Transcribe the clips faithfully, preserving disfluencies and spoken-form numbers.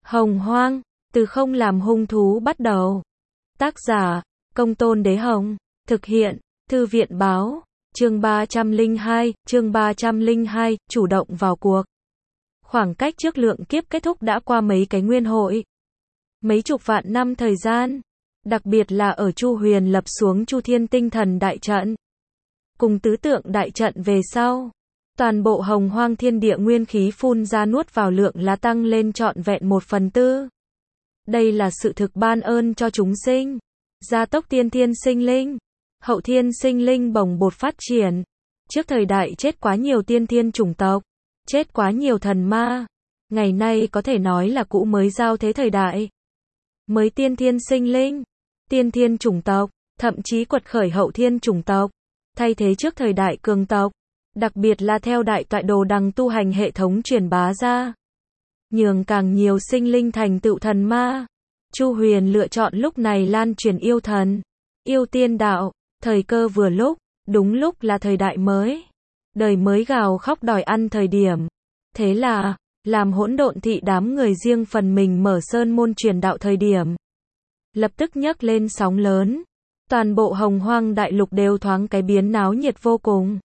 Hồng Hoang, từ không làm hung thú bắt đầu. Tác giả, Công Tôn Đế Hồng. Thực hiện, Thư viện Báo. Chương ba trăm lẻ hai, chương ba trăm lẻ hai, chủ động vào cuộc. Khoảng cách trước lượng kiếp kết thúc đã qua mấy cái nguyên hội. Mấy chục vạn năm thời gian. Đặc biệt là ở Chu Huyền lập xuống Chu Thiên Tinh Thần Đại Trận. Cùng tứ tượng đại trận về sau. Toàn bộ hồng hoang thiên địa nguyên khí phun ra nuốt vào lượng lá tăng lên trọn vẹn một phần tư. Đây là sự thực ban ơn cho chúng sinh. Gia tốc tiên thiên sinh linh. Hậu thiên sinh linh bồng bột phát triển. Trước thời đại chết quá nhiều tiên thiên chủng tộc. Chết quá nhiều thần ma. Ngày nay có thể nói là cũ mới giao thế thời đại. Mới tiên thiên sinh linh. Tiên thiên chủng tộc. Thậm chí quật khởi hậu thiên chủng tộc. Thay thế trước thời đại cường tộc. Đặc biệt là theo đại toại đồ đằng tu hành hệ thống truyền bá ra. Nhường càng nhiều sinh linh thành tựu thần ma. Chu Huyền lựa chọn lúc này lan truyền yêu thần, yêu tiên đạo, thời cơ vừa lúc, đúng lúc là thời đại mới. Đời mới gào khóc đòi ăn thời điểm. Thế là, làm hỗn độn thị đám người riêng phần mình mở sơn môn truyền đạo thời điểm. Lập tức nhấc lên sóng lớn. Toàn bộ hồng hoang đại lục đều thoáng cái biến náo nhiệt vô cùng.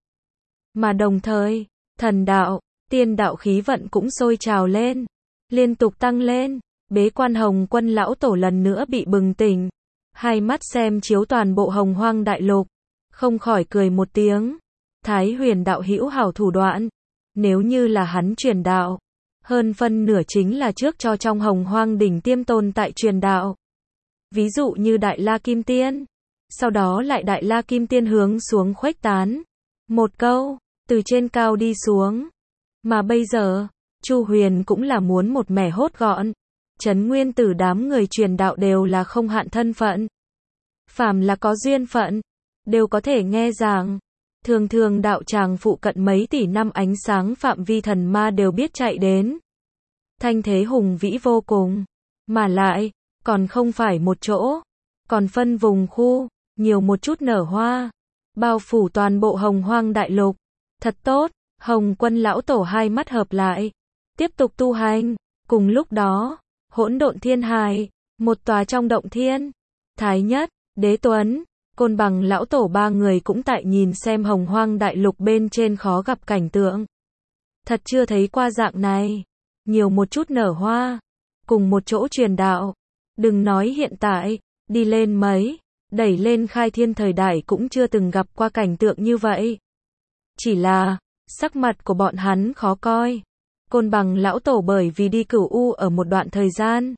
Mà đồng thời, thần đạo, tiên đạo khí vận cũng sôi trào lên. Liên tục tăng lên. Bế quan Hồng Quân lão tổ lần nữa bị bừng tỉnh. Hai mắt xem chiếu toàn bộ hồng hoang đại lục. Không khỏi cười một tiếng. Thái Huyền đạo hữu hảo thủ đoạn. Nếu như là hắn truyền đạo. Hơn phân nửa chính là trước cho trong hồng hoang đỉnh tiêm tồn tại truyền đạo. Ví dụ như Đại La Kim Tiên. Sau đó lại Đại La Kim Tiên hướng xuống khuếch tán. Một câu, từ trên cao đi xuống. Mà bây giờ, Chu Huyền cũng là muốn một mẻ hốt gọn. Trấn nguyên tử đám người truyền đạo đều là không hạn thân phận. Phàm là có duyên phận, đều có thể nghe giảng. Thường thường đạo tràng phụ cận mấy tỷ năm ánh sáng phạm vi thần ma đều biết chạy đến. Thanh thế hùng vĩ vô cùng. Mà lại, còn không phải một chỗ. Còn phân vùng khu, nhiều một chút nở hoa. Bao phủ toàn bộ hồng hoang đại lục. Thật tốt, Hồng Quân lão tổ hai mắt hợp lại. Tiếp tục tu hành. Cùng lúc đó, hỗn độn thiên hải, một tòa trong động thiên. Thái Nhất, Đế Tuấn, Côn Bằng lão tổ ba người cũng tại nhìn xem hồng hoang đại lục bên trên khó gặp cảnh tượng. Thật chưa thấy qua dạng này. Nhiều một chút nở hoa. Cùng một chỗ truyền đạo. Đừng nói hiện tại, đi lên mấy, đẩy lên khai thiên thời đại cũng chưa từng gặp qua cảnh tượng như vậy. Chỉ là, sắc mặt của bọn hắn khó coi. Côn Bằng lão tổ bởi vì đi cửu u ở một đoạn thời gian.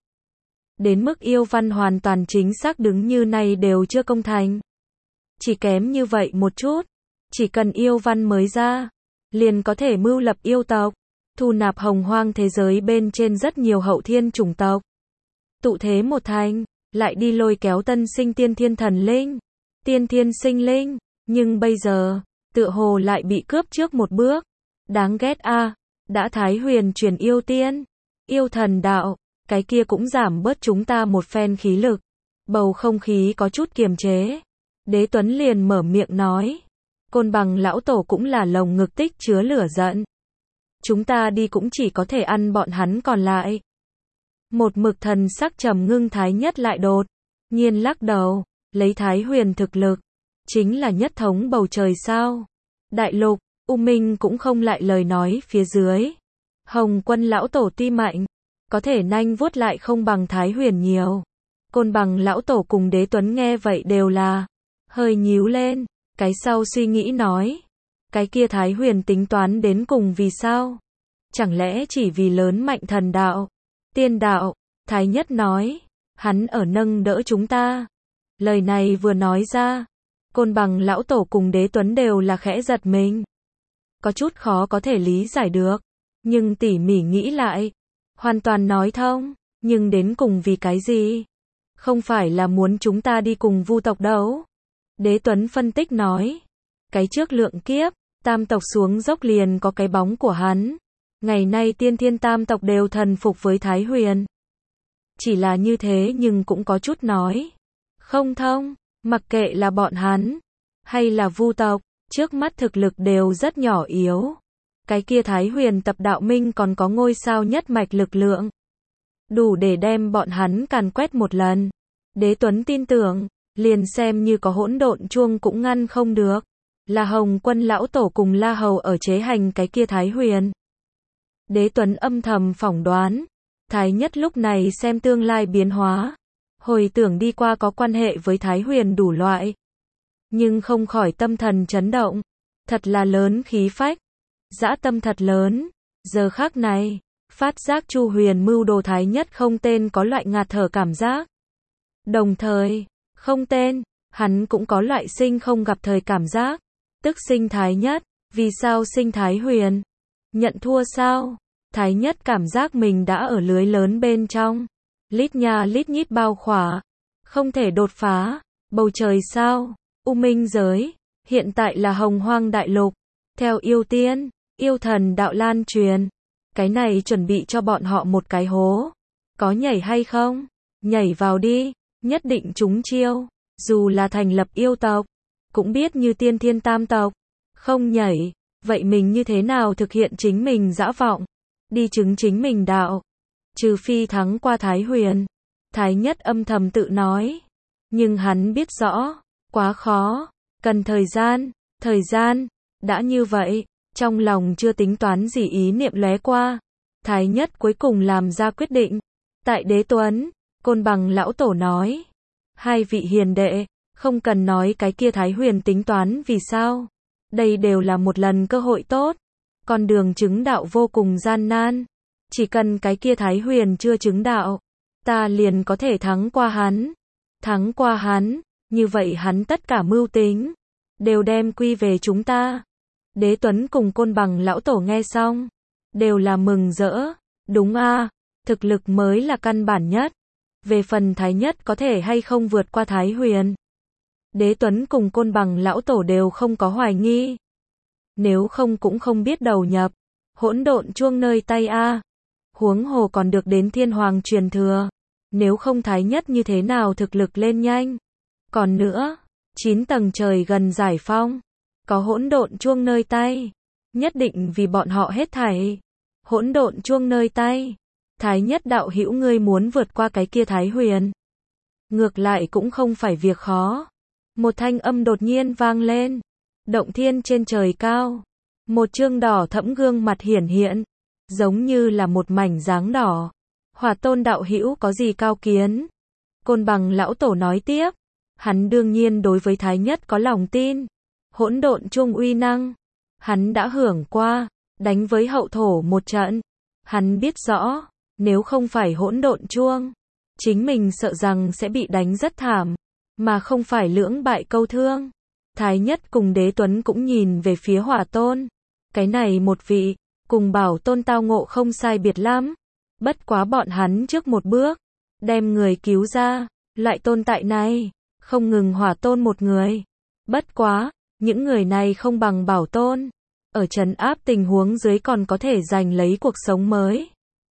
Đến mức yêu văn hoàn toàn chính xác đứng như này đều chưa công thành. Chỉ kém như vậy một chút. Chỉ cần yêu văn mới ra. Liền có thể mưu lập yêu tộc. Thu nạp hồng hoang thế giới bên trên rất nhiều hậu thiên chủng tộc. Tụ thế một thành. Lại đi lôi kéo tân sinh tiên thiên thần linh. Tiên thiên sinh linh. Nhưng bây giờ, tựa hồ lại bị cướp trước một bước. Đáng ghét a. À. Đã Thái Huyền truyền yêu tiên, yêu thần đạo, cái kia cũng giảm bớt chúng ta một phen khí lực. Bầu không khí có chút kiềm chế. Đế Tuấn liền mở miệng nói. Côn Bằng lão tổ cũng là lồng ngực tích chứa lửa giận. Chúng ta đi cũng chỉ có thể ăn bọn hắn còn lại. Một mực thần sắc trầm ngưng Thái Nhất lại đột nhiên lắc đầu, lấy Thái Huyền thực lực, chính là nhất thống bầu trời sao? Đại lục, U Minh cũng không lại lời nói phía dưới. Hồng Quân lão tổ tuy mạnh, có thể nanh vuốt lại không bằng Thái Huyền nhiều. Côn Bằng lão tổ cùng Đế Tuấn nghe vậy đều là hơi nhíu lên, cái sau suy nghĩ nói, cái kia Thái Huyền tính toán đến cùng vì sao? Chẳng lẽ chỉ vì lớn mạnh thần đạo, tiên đạo? Thái Nhất nói, hắn ở nâng đỡ chúng ta. Lời này vừa nói ra, Côn Bằng lão tổ cùng Đế Tuấn đều là khẽ giật mình. Có chút khó có thể lý giải được, nhưng tỉ mỉ nghĩ lại, hoàn toàn nói thông, nhưng đến cùng vì cái gì? Không phải là muốn chúng ta đi cùng vu tộc đấu. Đế Tuấn phân tích nói, cái trước lượng kiếp, tam tộc xuống dốc liền có cái bóng của hắn. Ngày nay tiên thiên tam tộc đều thần phục với Thái Huyền. Chỉ là như thế nhưng cũng có chút nói không thông, mặc kệ là bọn hắn, hay là vu tộc. Trước mắt thực lực đều rất nhỏ yếu. Cái kia Thái Huyền tập đạo minh còn có ngôi sao nhất mạch lực lượng. đủ để đem bọn hắn càn quét một lần. Đế Tuấn tin tưởng, liền xem như có hỗn độn chuông cũng ngăn không được. Là Hồng Quân lão tổ cùng La Hầu ở chế hành cái kia Thái Huyền. Đế Tuấn âm thầm phỏng đoán, Thái Nhất lúc này xem tương lai biến hóa, hồi tưởng đi qua có quan hệ với Thái Huyền đủ loại, nhưng không khỏi tâm thần chấn động, thật là lớn khí phách, dã tâm thật lớn. Giờ khắc này, phát giác Chu Huyền mưu đồ Thái Nhất không tên có loại ngạt thở cảm giác. Đồng thời, không tên, hắn cũng có loại sinh không gặp thời cảm giác, tức sinh Thái Nhất, vì sao sinh Thái Huyền? Nhận thua sao? Thái Nhất cảm giác mình đã ở lưới lớn bên trong, lít nha lít nhít bao khỏa, không thể đột phá. Bầu trời sao? U Minh giới, hiện tại là Hồng Hoang đại lục, theo yêu tiên, yêu thần đạo lan truyền, cái này chuẩn bị cho bọn họ một cái hố, có nhảy hay không? Nhảy vào đi, nhất định trúng chiêu, dù là thành lập yêu tộc, cũng biết như tiên thiên tam tộc, không nhảy, vậy mình như thế nào thực hiện chính mình dã vọng, đi chứng chính mình đạo, trừ phi thắng qua Thái Huyền. Thái Nhất âm thầm tự nói, nhưng hắn biết rõ, quá khó, cần thời gian, thời gian, đã như vậy, trong lòng chưa tính toán gì ý niệm lóe qua, Thái Nhất cuối cùng làm ra quyết định. Tại Đế Tuấn, Côn Bằng lão tổ nói, hai vị hiền đệ, không cần nói cái kia Thái Huyền tính toán vì sao, đây đều là một lần cơ hội tốt, con đường chứng đạo vô cùng gian nan, chỉ cần cái kia Thái Huyền chưa chứng đạo, ta liền có thể thắng qua hắn, thắng qua hắn, như vậy hắn tất cả mưu tính, đều đem quy về chúng ta. Đế Tuấn cùng Côn Bằng lão tổ nghe xong, đều là mừng rỡ, đúng a, thực lực mới là căn bản nhất, về phần Thái Nhất có thể hay không vượt qua Thái Huyền, Đế Tuấn cùng Côn Bằng lão tổ đều không có hoài nghi, nếu không cũng không biết đầu nhập, hỗn độn chuông nơi tay a, huống hồ còn được đến Thiên Hoàng truyền thừa, nếu không Thái Nhất như thế nào thực lực lên nhanh. Còn nữa, chín tầng trời gần giải phong, có hỗn độn chuông nơi tay, nhất định vì bọn họ hết thảy. Hỗn độn chuông nơi tay, Thái Nhất đạo hữu ngươi muốn vượt qua cái kia Thái Huyền, ngược lại cũng không phải việc khó. Một thanh âm đột nhiên vang lên, động thiên trên trời cao, một chương đỏ thẫm gương mặt hiển hiện, giống như là một mảnh dáng đỏ. Hỏa Tôn đạo hữu có gì cao kiến? Côn Bằng lão tổ nói tiếp, hắn đương nhiên đối với Thái Nhất có lòng tin, hỗn độn chuông uy năng, hắn đã hưởng qua, đánh với hậu thổ một trận, hắn biết rõ, nếu không phải hỗn độn chuông, chính mình sợ rằng sẽ bị đánh rất thảm, mà không phải lưỡng bại câu thương. Thái Nhất cùng Đế Tuấn cũng nhìn về phía Hỏa Tôn, cái này một vị, cùng Bảo Tôn tao ngộ không sai biệt lắm, bất quá bọn hắn trước một bước, đem người cứu ra, loại tồn tại này, không ngừng Hỏa Tôn một người, bất quá, những người này không bằng Bảo Tôn, ở trấn áp tình huống dưới còn có thể giành lấy cuộc sống mới,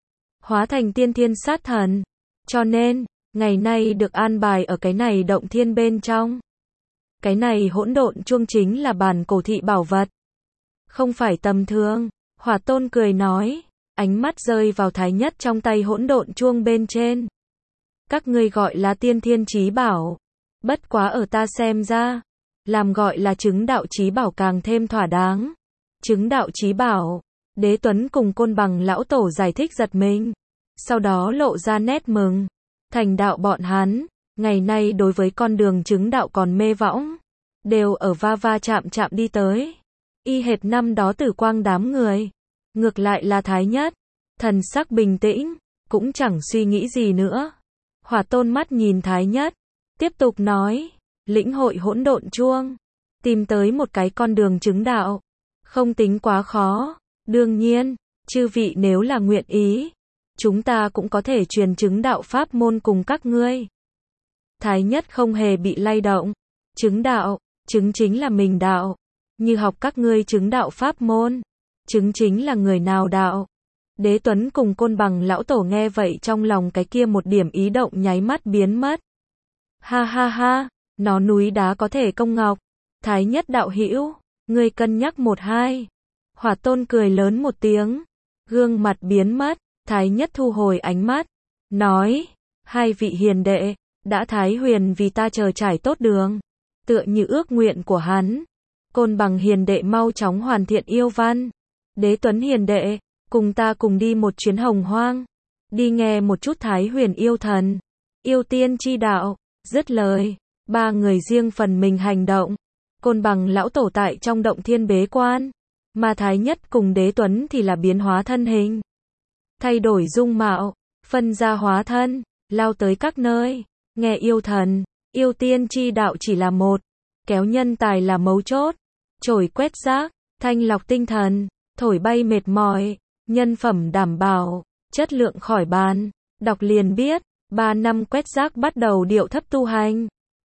hóa thành tiên thiên sát thần, cho nên, ngày nay được an bài ở cái này động thiên bên trong. Cái này hỗn độn chuông chính là bản cổ thị bảo vật, không phải tầm thường. Hỏa Tôn cười nói, ánh mắt rơi vào Thái Nhất trong tay hỗn độn chuông bên trên. Các ngươi gọi là tiên thiên chí bảo, bất quá ở ta xem ra, làm gọi là chứng đạo chí bảo càng thêm thỏa đáng. Chứng đạo chí bảo, Đế Tuấn cùng Côn Bằng lão tổ giải thích giật mình, sau đó lộ ra nét mừng. Thành đạo bọn hắn, ngày nay đối với con đường chứng đạo còn mê võng, đều ở va va chạm chạm đi tới. Y hệt năm đó Tử Quang đám người, ngược lại là Thái Nhất, thần sắc bình tĩnh, cũng chẳng suy nghĩ gì nữa. Hỏa Tôn mắt nhìn Thái Nhất, tiếp tục nói, lĩnh hội hỗn độn chuông, tìm tới một cái con đường chứng đạo, không tính quá khó, đương nhiên, chư vị nếu là nguyện ý, chúng ta cũng có thể truyền chứng đạo pháp môn cùng các ngươi. Thái Nhất không hề bị lay động, chứng đạo, chứng chính là mình đạo, như học các ngươi chứng đạo pháp môn, chứng chính là người nào đạo. Đế Tuấn cùng Côn Bằng lão tổ nghe vậy trong lòng cái kia một điểm ý động nháy mắt biến mất. Ha ha ha, nó núi đá có thể công ngọc, Thái Nhất đạo hữu, ngươi cân nhắc một hai. Hỏa Tôn cười lớn một tiếng, gương mặt biến mất, Thái Nhất thu hồi ánh mắt, nói, hai vị hiền đệ, đã Thái Huyền vì ta chờ trải tốt đường, tựa như ước nguyện của hắn. Côn Bằng hiền đệ mau chóng hoàn thiện yêu văn. Đế Tuấn hiền đệ, cùng ta cùng đi một chuyến hồng hoang, đi nghe một chút Thái Huyền yêu thần, yêu tiên chi đạo. Dứt lời, ba người riêng phần mình hành động. Côn Bằng lão tổ tại trong động thiên bế quan, mà Thái Nhất cùng Đế Tuấn thì là biến hóa thân hình, thay đổi dung mạo, phân ra hóa thân, lao tới các nơi. Nghe yêu thần, yêu tiên chi đạo chỉ là một, kéo nhân tài là mấu chốt. Trổi quét rác, thanh lọc tinh thần, thổi bay mệt mỏi, nhân phẩm đảm bảo, chất lượng khỏi bàn. Đọc liền biết, ba năm quét rác bắt đầu điệu thấp tu hành.